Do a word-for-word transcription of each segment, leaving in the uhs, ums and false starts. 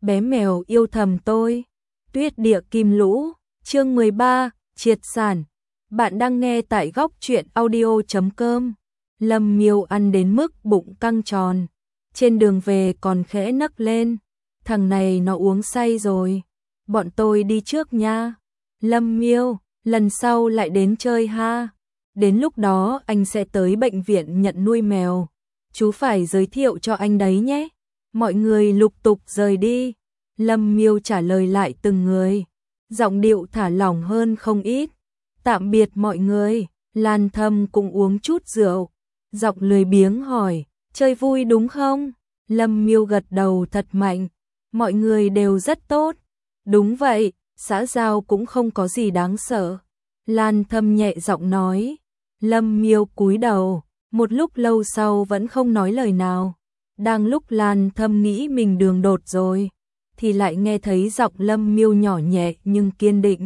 bé mèo yêu thầm tôi. Tuyết địa kim lũ, chương mười ba, triệt sản. Bạn đang nghe tại góc truyện audio chấm com. Lâm Miêu ăn đến mức bụng căng tròn, trên đường về còn khẽ nấc lên. Thằng này nó uống say rồi, bọn tôi đi trước nha. Lâm Miêu, lần sau lại đến chơi ha. Đến lúc đó anh sẽ tới bệnh viện nhận nuôi mèo. Chú phải giới thiệu cho anh đấy nhé. Mọi người lục tục rời đi. Lâm Miêu trả lời lại từng người, giọng điệu thả lỏng hơn không ít. Tạm biệt mọi người. Lan Thâm cũng uống chút rượu, giọng lười biếng hỏi, chơi vui đúng không? Lâm Miêu gật đầu thật mạnh, mọi người đều rất tốt. Đúng vậy, xã giao cũng không có gì đáng sợ. Lan Thâm nhẹ giọng nói. Lâm Miêu cúi đầu, một lúc lâu sau vẫn không nói lời nào. Đang lúc Lan Thâm nghĩ mình đường đột rồi, thì lại nghe thấy giọng Lâm Miêu nhỏ nhẹ nhưng kiên định.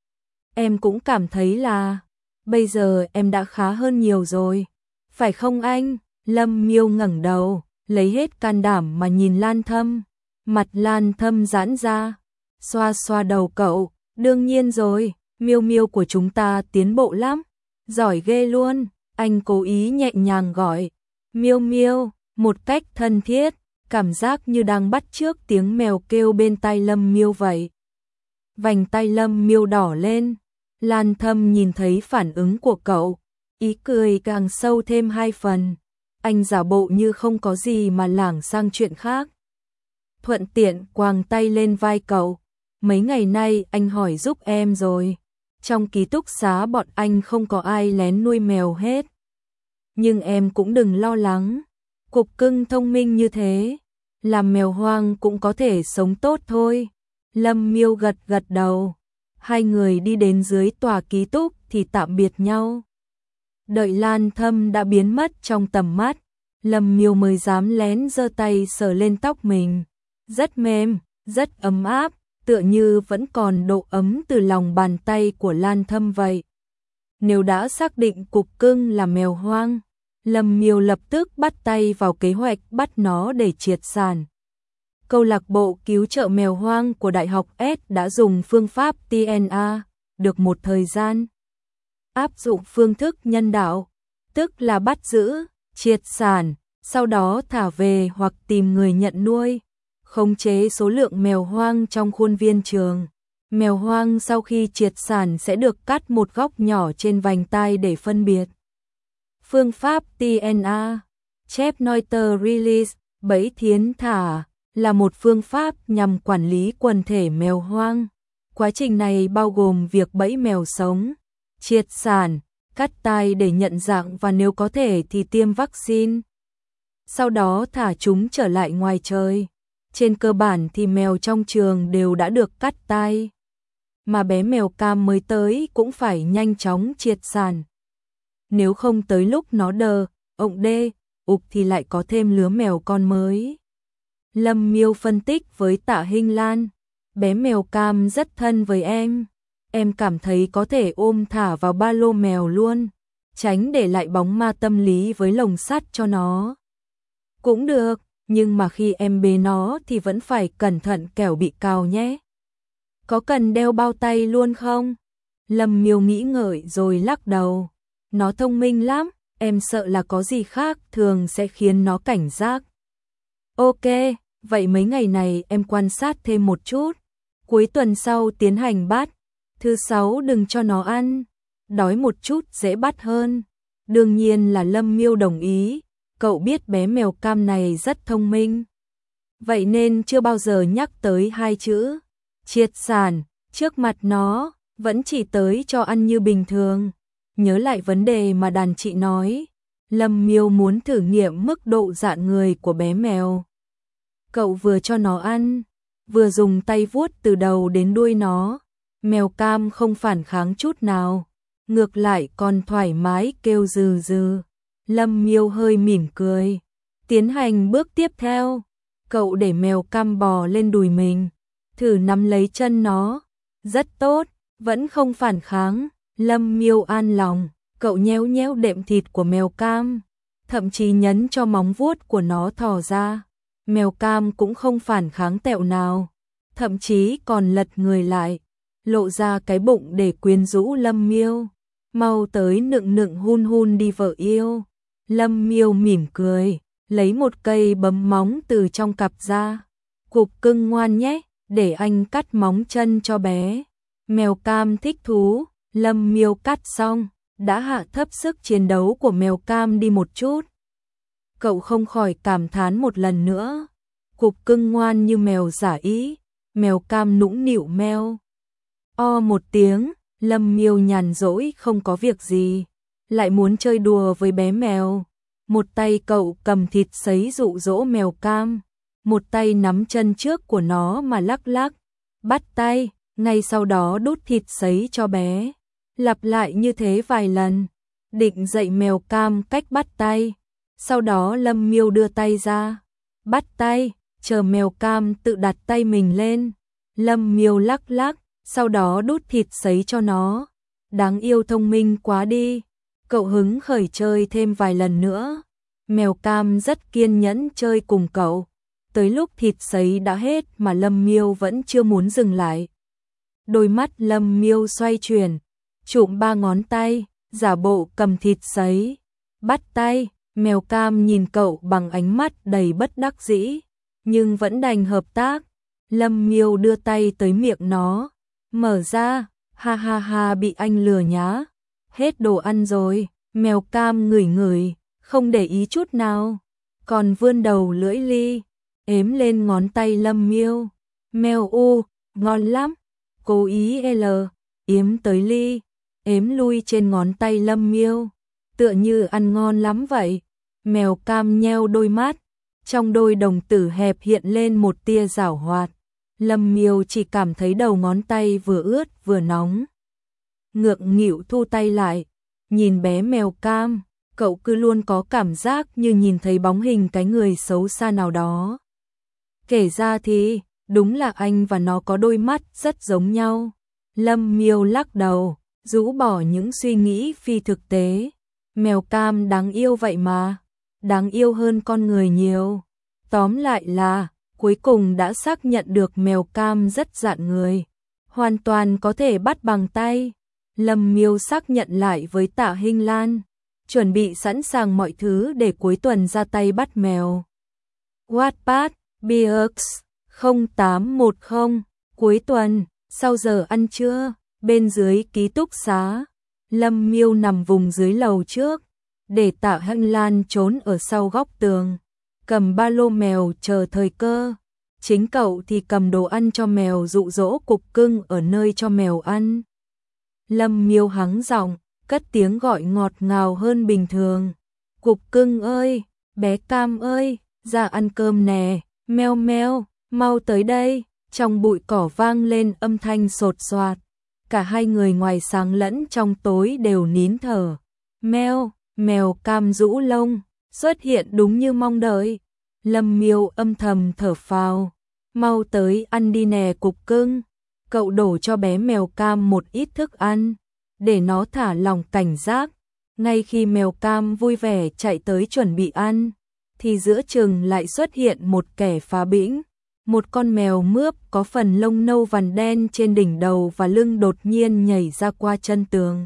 Em cũng cảm thấy là bây giờ em đã khá hơn nhiều rồi, phải không anh? Lâm Miêu ngẩng đầu, lấy hết can đảm mà nhìn Lan Thâm. Mặt Lan Thâm giãn ra, xoa xoa đầu cậu, đương nhiên rồi, Miêu Miêu của chúng ta tiến bộ lắm, giỏi ghê luôn. Anh cố ý nhẹ nhàng gọi Miêu Miêu, một cách thân thiết, cảm giác như đang bắt chước tiếng mèo kêu bên tai Lâm Miêu vậy. Vành tai Lâm Miêu đỏ lên. Lan Thâm nhìn thấy phản ứng của cậu, ý cười càng sâu thêm hai phần. Anh giả bộ như không có gì mà lảng sang chuyện khác, thuận tiện quàng tay lên vai cậu. Mấy ngày nay anh hỏi giúp em rồi, trong ký túc xá bọn anh không có ai lén nuôi mèo hết. Nhưng em cũng đừng lo lắng, cục cưng thông minh như thế, làm mèo hoang cũng có thể sống tốt thôi. Lâm Miêu gật gật đầu. Hai người đi đến dưới tòa ký túc thì tạm biệt nhau. Đợi Lan Thâm đã biến mất trong tầm mắt, Lâm Miêu mới dám lén giơ tay sờ lên tóc mình. Rất mềm, rất ấm áp, tựa như vẫn còn độ ấm từ lòng bàn tay của Lan Thâm vậy. Nếu đã xác định cục cưng là mèo hoang, Lâm Miêu lập tức bắt tay vào kế hoạch bắt nó để triệt sản. Câu lạc bộ cứu trợ mèo hoang của Đại học S đã dùng phương pháp tê en a được một thời gian. Áp dụng phương thức nhân đạo, tức là bắt giữ, triệt sản, sau đó thả về hoặc tìm người nhận nuôi, khống chế số lượng mèo hoang trong khuôn viên trường. Mèo hoang sau khi triệt sản sẽ được cắt một góc nhỏ trên vành tai để phân biệt. Phương pháp tê en a, Chép Neuter Release, bẫy thiến thả, là một phương pháp nhằm quản lý quần thể mèo hoang. Quá trình này bao gồm việc bẫy mèo sống, triệt sản, cắt tai để nhận dạng và nếu có thể thì tiêm vaccine. Sau đó thả chúng trở lại ngoài trời. Trên cơ bản thì mèo trong trường đều đã được cắt tai. Mà bé mèo cam mới tới cũng phải nhanh chóng triệt sản. Nếu không tới lúc nó đờ, ộng đê, ục thì lại có thêm lứa mèo con mới. Lâm Miêu phân tích với Tạ Hinh Lan, bé mèo cam rất thân với em, em cảm thấy có thể ôm thả vào ba lô mèo luôn, tránh để lại bóng ma tâm lý với lồng sắt cho nó. Cũng được, nhưng mà khi em bế nó thì vẫn phải cẩn thận kẻo bị cào nhé. Có cần đeo bao tay luôn không? Lâm Miêu nghĩ ngợi rồi lắc đầu, nó thông minh lắm, em sợ là có gì khác thường sẽ khiến nó cảnh giác. Ok, vậy mấy ngày này em quan sát thêm một chút. Cuối tuần sau tiến hành bắt. Thứ sáu đừng cho nó ăn. Đói một chút dễ bắt hơn. Đương nhiên là Lâm Miêu đồng ý. Cậu biết bé mèo cam này rất thông minh. Vậy nên chưa bao giờ nhắc tới hai chữ triệt sản. Trước mặt nó, vẫn chỉ tới cho ăn như bình thường. Nhớ lại vấn đề mà đàn chị nói. Lâm Miêu muốn thử nghiệm mức độ dạn người của bé mèo. Cậu vừa cho nó ăn, vừa dùng tay vuốt từ đầu đến đuôi nó. Mèo cam không phản kháng chút nào, ngược lại còn thoải mái kêu rừ rừ. Lâm Miêu hơi mỉm cười. Tiến hành bước tiếp theo, cậu để mèo cam bò lên đùi mình, thử nắm lấy chân nó. Rất tốt, vẫn không phản kháng. Lâm Miêu an lòng, cậu nhéo nhéo đệm thịt của mèo cam, thậm chí nhấn cho móng vuốt của nó thò ra. Mèo cam cũng không phản kháng tẹo nào, thậm chí còn lật người lại, lộ ra cái bụng để quyến rũ Lâm Miêu. Mau tới nựng nựng hun hun đi vợ yêu. Lâm Miêu mỉm cười, lấy một cây bấm móng từ trong cặp ra. Cục cưng ngoan nhé, để anh cắt móng chân cho bé. Mèo cam thích thú, Lâm Miêu cắt xong, đã hạ thấp sức chiến đấu của mèo cam đi một chút. Cậu không khỏi cảm thán một lần nữa. Cục cưng ngoan như mèo giả ý, mèo cam nũng nịu meo. O một tiếng, Lâm Miêu nhàn rỗi không có việc gì, lại muốn chơi đùa với bé mèo. Một tay cậu cầm thịt sấy dụ dỗ mèo cam, một tay nắm chân trước của nó mà lắc lắc, bắt tay, ngay sau đó đút thịt sấy cho bé. Lặp lại như thế vài lần, định dạy mèo cam cách bắt tay. Sau đó Lâm Miêu đưa tay ra, bắt tay, chờ mèo cam tự đặt tay mình lên. Lâm Miêu lắc lắc, sau đó đút thịt sấy cho nó. Đáng yêu thông minh quá đi. Cậu hứng khởi chơi thêm vài lần nữa. Mèo cam rất kiên nhẫn chơi cùng cậu. Tới lúc thịt sấy đã hết mà Lâm Miêu vẫn chưa muốn dừng lại. Đôi mắt Lâm Miêu xoay chuyển, trụm ba ngón tay, giả bộ cầm thịt sấy. Bắt tay, mèo cam nhìn cậu bằng ánh mắt đầy bất đắc dĩ, nhưng vẫn đành hợp tác. Lâm Miêu đưa tay tới miệng nó, mở ra, ha ha ha, bị anh lừa nhá. Hết đồ ăn rồi, mèo cam ngửi ngửi, không để ý chút nào, còn vươn đầu lưỡi li, ếm lên ngón tay Lâm Miêu. Mèo u, ngon lắm. Cố ý L, yếm tới ly, ếm lui trên ngón tay Lâm Miêu, tựa như ăn ngon lắm vậy. Mèo cam nheo đôi mắt, trong đôi đồng tử hẹp hiện lên một tia giảo hoạt. Lâm Miêu chỉ cảm thấy đầu ngón tay vừa ướt vừa nóng. Ngượng nghịu thu tay lại, nhìn bé mèo cam, cậu cứ luôn có cảm giác như nhìn thấy bóng hình cái người xấu xa nào đó. Kể ra thì, đúng là anh và nó có đôi mắt rất giống nhau. Lâm Miêu lắc đầu, rũ bỏ những suy nghĩ phi thực tế. Mèo cam đáng yêu vậy mà, đáng yêu hơn con người nhiều. Tóm lại là, cuối cùng đã xác nhận được mèo cam rất dạn người, hoàn toàn có thể bắt bằng tay. Lâm Miêu xác nhận lại với Tạ Hinh Lan, chuẩn bị sẵn sàng mọi thứ để cuối tuần ra tay bắt mèo. Wattpad, Biox không tám một không, cuối tuần, sau giờ ăn trưa, bên dưới ký túc xá, Lâm Miêu nằm vùng dưới lầu trước, để Tạ Hinh Lan trốn ở sau góc tường, cầm ba lô mèo chờ thời cơ. Chính cậu thì cầm đồ ăn cho mèo, dụ dỗ Cục Cưng ở nơi cho mèo ăn. Lâm Miêu hắng giọng, cất tiếng gọi ngọt ngào hơn bình thường. Cục Cưng ơi, bé Cam ơi, ra ăn cơm nè, meo meo, mau tới đây. Trong bụi cỏ vang lên âm thanh sột soạt. Cả hai người ngoài sáng lẫn trong tối đều nín thở. Meo, mèo Cam rũ lông, xuất hiện đúng như mong đợi. Lâm Miêu âm thầm thở phào. Mau tới ăn đi nè Cục Cưng. Cậu đổ cho bé mèo Cam một ít thức ăn, để nó thả lỏng cảnh giác. Ngay khi mèo Cam vui vẻ chạy tới chuẩn bị ăn, thì giữa chừng lại xuất hiện một kẻ phá bĩnh. Một con mèo mướp có phần lông nâu vằn đen trên đỉnh đầu và lưng đột nhiên nhảy ra qua chân tường.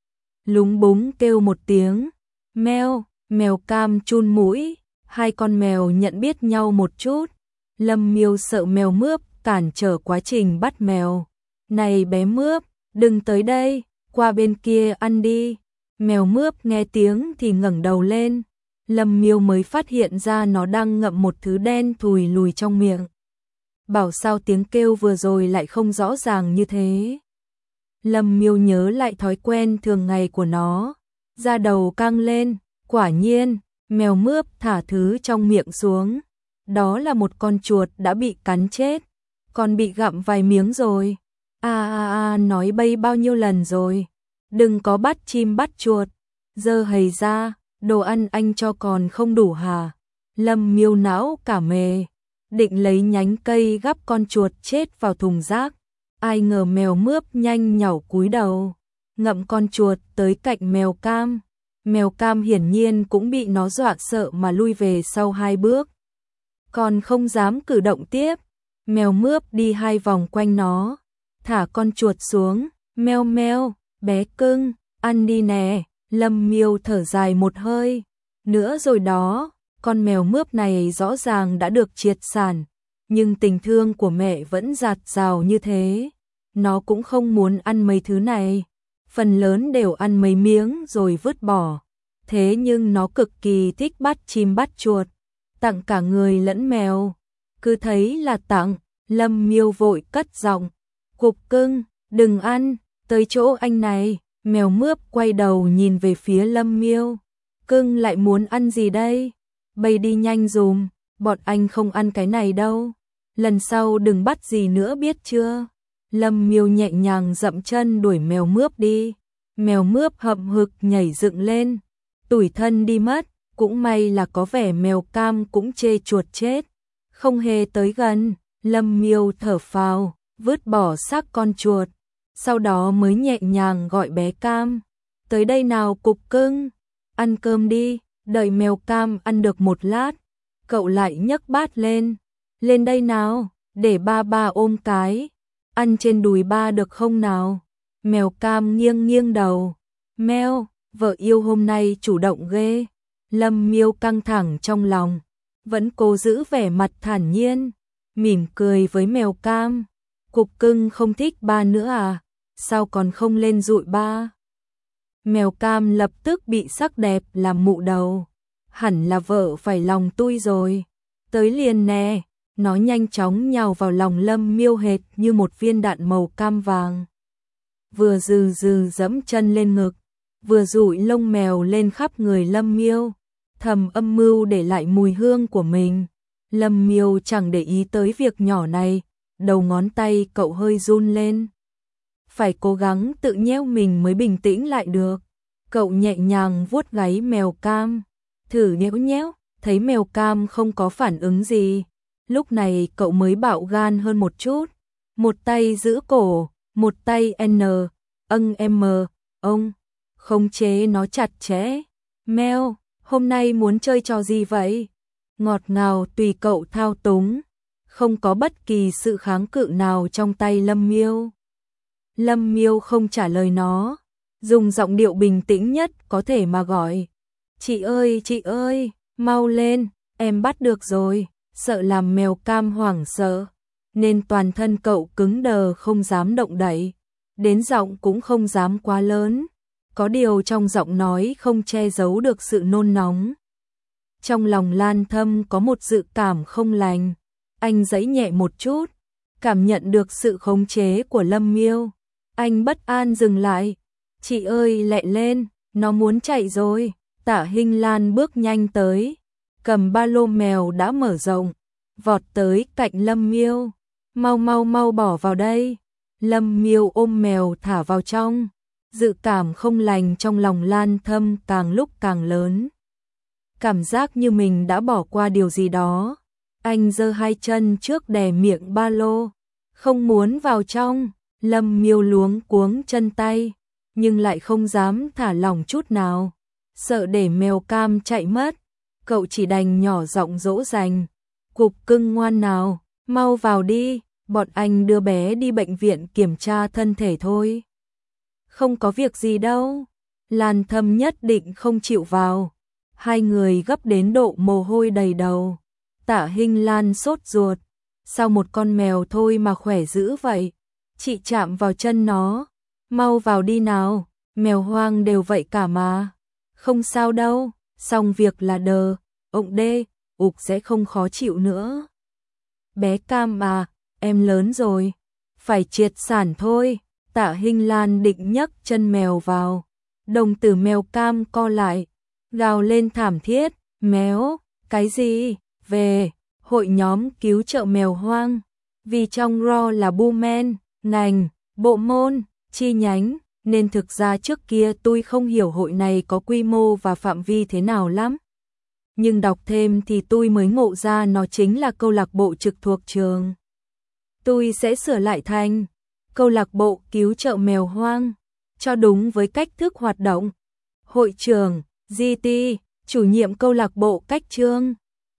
Lúng búng kêu một tiếng, meo, mèo Cam chun mũi, hai con mèo nhận biết nhau một chút. Lâm Miêu sợ mèo mướp cản trở quá trình bắt mèo. Này bé mướp, đừng tới đây, qua bên kia ăn đi. Mèo mướp nghe tiếng thì ngẩng đầu lên. Lâm Miêu mới phát hiện ra nó đang ngậm một thứ đen thùi lùi trong miệng. Bảo sao tiếng kêu vừa rồi lại không rõ ràng như thế. Lâm Miêu nhớ lại thói quen thường ngày của nó, da đầu căng lên. Quả nhiên, mèo mướp thả thứ trong miệng xuống. Đó là một con chuột đã bị cắn chết, còn bị gặm vài miếng rồi. A a a, nói bay bao nhiêu lần rồi, đừng có bắt chim bắt chuột. Dơ hầy ra, đồ ăn anh cho còn không đủ hả? Lâm Miêu não cả mề, định lấy nhánh cây gắp con chuột chết vào thùng rác. Ai ngờ mèo mướp nhanh nhảu cúi đầu, ngậm con chuột tới cạnh mèo Cam. Mèo Cam hiển nhiên cũng bị nó dọa sợ mà lui về sau hai bước. còn không dám cử động tiếp. Mèo mướp đi hai vòng quanh nó, thả con chuột xuống, meo meo, bé cưng, ăn đi nè. Lâm Miêu thở dài một hơi, nữa rồi đó, con mèo mướp này rõ ràng đã được triệt sản, nhưng tình thương của mẹ vẫn dạt dào như thế. Nó cũng không muốn ăn mấy thứ này, phần lớn đều ăn mấy miếng rồi vứt bỏ. Thế nhưng nó cực kỳ thích bắt chim bắt chuột, tặng cả người lẫn mèo. Cứ thấy là tặng, Lâm Miêu vội cất giọng, cục cưng, đừng ăn, tới chỗ anh này. Mèo mướp quay đầu nhìn về phía Lâm Miêu, cưng lại muốn ăn gì đây? Bây đi nhanh dùm, bọn anh không ăn cái này đâu, lần sau đừng bắt gì nữa biết chưa? Lâm Miêu nhẹ nhàng dậm chân đuổi mèo mướp đi. Mèo mướp hậm hực nhảy dựng lên, tủi thân đi mất. Cũng may là có vẻ mèo cam cũng chê chuột chết, không hề tới gần. Lâm Miêu thở phào, vứt bỏ xác con chuột, sau đó mới nhẹ nhàng gọi bé cam, tới đây nào cục cưng, ăn cơm đi. Đợi mèo cam ăn được một lát, cậu lại nhấc bát lên, lên đây nào, để ba ba ôm cái, ăn trên đùi ba được không nào? Mèo cam nghiêng nghiêng đầu, meo, vợ yêu hôm nay chủ động ghê. Lâm Miêu căng thẳng trong lòng, vẫn cố giữ vẻ mặt thản nhiên, mỉm cười với mèo cam. Cục cưng không thích ba nữa à? Sao còn không lên dụi ba? Mèo cam lập tức bị sắc đẹp làm mụ đầu. Hẳn là vợ phải lòng tui rồi. Tới liền nè. Nó nhanh chóng nhào vào lòng Lâm Miêu hệt như một viên đạn màu cam vàng. Vừa dừ dừ dẫm chân lên ngực, vừa dụi lông mèo lên khắp người Lâm Miêu, thầm âm mưu để lại mùi hương của mình. Lâm Miêu chẳng để ý tới việc nhỏ này, đầu ngón tay cậu hơi run lên. Phải cố gắng tự nheo mình mới bình tĩnh lại được. Cậu nhẹ nhàng vuốt gáy mèo cam, thử nhéo nhéo, thấy mèo cam không có phản ứng gì. Lúc này cậu mới bạo gan hơn một chút, một tay giữ cổ, một tay n, âng m, ông, khống chế nó chặt chẽ. Meo, hôm nay muốn chơi trò gì vậy? Ngọt ngào tùy cậu thao túng, không có bất kỳ sự kháng cự nào trong tay Lâm Miêu. Lâm Miêu không trả lời nó, dùng giọng điệu bình tĩnh nhất có thể mà gọi. Chị ơi, chị ơi, mau lên, em bắt được rồi. Sợ làm mèo cam hoảng sợ, nên toàn thân cậu cứng đờ không dám động đậy, đến giọng cũng không dám quá lớn. Có điều trong giọng nói không che giấu được sự nôn nóng. Trong lòng Lan Thâm có một dự cảm không lành, anh giãy nhẹ một chút, cảm nhận được sự khống chế của Lâm Miêu. Anh bất an dừng lại, chị ơi lẹ lên, nó muốn chạy rồi. Tạ Hinh Lan bước nhanh tới, cầm ba lô mèo đã mở rộng, vọt tới cạnh Lâm Miêu. Mau mau mau bỏ vào đây. Lâm Miêu ôm mèo thả vào trong, dự cảm không lành trong lòng Lan Thâm càng lúc càng lớn. Cảm giác như mình đã bỏ qua điều gì đó. Anh giơ hai chân trước đè miệng ba lô, không muốn vào trong. Lâm Miêu luống cuống chân tay, nhưng lại không dám thả lỏng chút nào, sợ để mèo cam chạy mất. Cậu chỉ đành nhỏ giọng dỗ dành, cục cưng ngoan nào, mau vào đi, bọn anh đưa bé đi bệnh viện kiểm tra thân thể thôi. Không có việc gì đâu. Lan Thâm nhất định không chịu vào. Hai người gấp đến độ mồ hôi đầy đầu. Tạ Hinh Lan sốt ruột, sao một con mèo thôi mà khỏe dữ vậy? Chị chạm vào chân nó, mau vào đi nào, mèo hoang đều vậy cả mà. Không sao đâu, xong việc là đờ, ộng đê, ục sẽ không khó chịu nữa. Bé Cam à, em lớn rồi, phải triệt sản thôi. Tạ Hinh Lan định nhấc chân mèo vào, đồng tử mèo Cam co lại, gào lên thảm thiết, méo, cái gì, về, hội nhóm cứu trợ mèo hoang, vì trong R A W là bu men, ngành, bộ môn, chi nhánh, nên thực ra trước kia tôi không hiểu hội này có quy mô và phạm vi thế nào lắm. Nhưng đọc thêm thì tôi mới ngộ ra nó chính là câu lạc bộ trực thuộc trường. Tôi sẽ sửa lại thành câu lạc bộ cứu trợ mèo hoang, cho đúng với cách thức hoạt động. Hội trưởng, giê tê, chủ nhiệm câu lạc bộ cách chương.